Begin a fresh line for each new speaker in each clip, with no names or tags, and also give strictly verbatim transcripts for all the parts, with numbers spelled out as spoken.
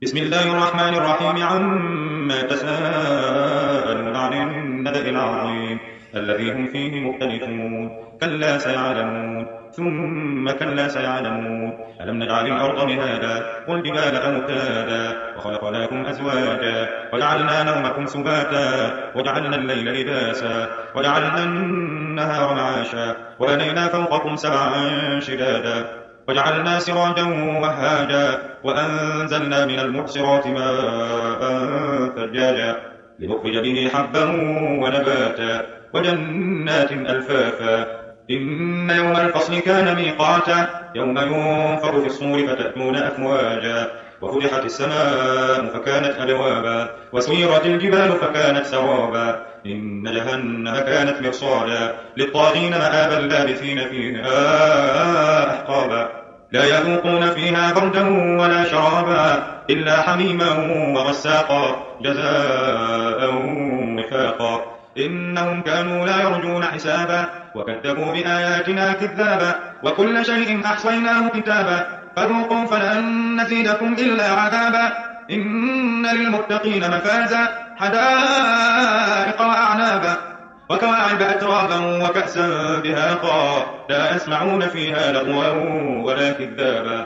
بسم الله الرحمن الرحيم عما تساءلون عن النبأ العظيم الذي هم فيه مختلفون كلا سيعلمون ثم كلا سيعلمون ألم نجعل الأرض مهادا والجبال أوتادا وخلقناكم أزواجا وجعلنا نومكم سباتا وجعلنا الليل لباسا وجعلنا النهار معاشا وبنينا فوقكم سبعا شدادا وجعلنا سراجا وهاجا وأنزلنا من المعصرات ماء ثجاجا لنخرج به حبا ونباتا وجنات ألفافا إن يوم الفصل كان ميقاتا يوم ينفخ في الصور فتأتون أفواجا وفتحت السماء فكانت أبوابا وسيرت الجبال فكانت سرابا إن جهنم كانت مرصادا للطاغين مآبا لابثين فيها أحقابا لا يذوقون فيها بردا ولا شرابا إلا حميما وغساقا جزاء وفاقا إنهم كانوا لا يرجون حسابا وكذبوا بآياتنا كذابا وكل شيء أحصيناه كتابا فذوقوا فلن نزيدكم إلا عذابا إن للمتقين مفازا حدائق وأعنابا وكواعب أترابا وكأسا دهاقا لا يسمعون فيها لغوا ولا كذابا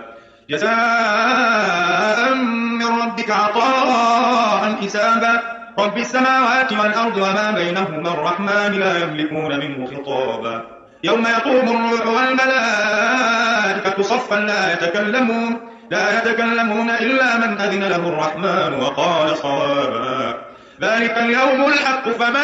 جزاء من ربك عطاء حسابا رب السماوات والأرض وما بينهما الرحمن لا يملكون منه خطابا يوم يقوم الروح والملائكة صفا لا يتكلمون لا يتكلمون إلا من أذن له الرحمن وقال صوابا ذلك اليوم الحق فمن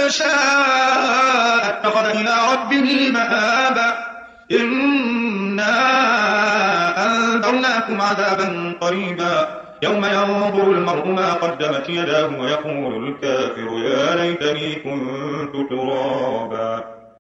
شاء اتخذ إلى ربه مآبا إنا أنذرناكم عذابا قريبا يوم ينظر المرء ما قدمت يداه ويقول الكافر يا ليتني كنت ترابا.